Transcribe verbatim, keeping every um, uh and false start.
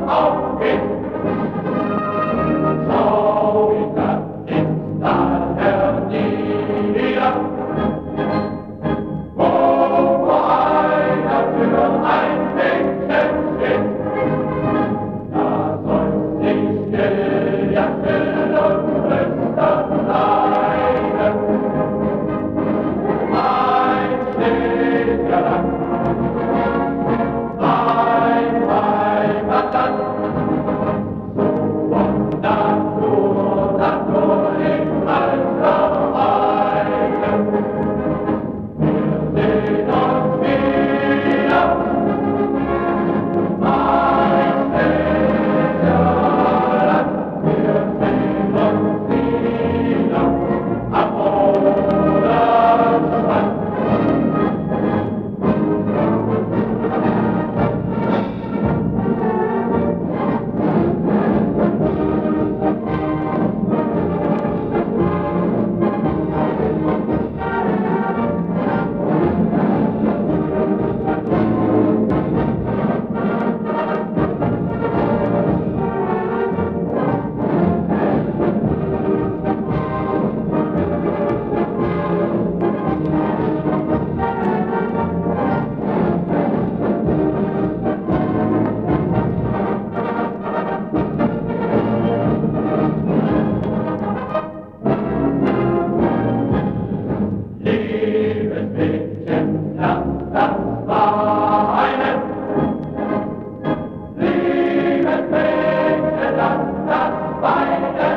auf hin. Schau hinab ins Tal hernieder, wo vor einer Tür ein Mädchen steht. Da soll sich Ilja still und flüstern leiden. Ein Schneejahr lang, ein Heimatland, so von Natur, Natur im Allgemeinen. Wir sehen uns wieder, ein Schneejahr lang, wir sehen uns wieder am Oderstrand. Liebes Mädchen, lass das weinen. Liebes Mädchen, lass das weinen.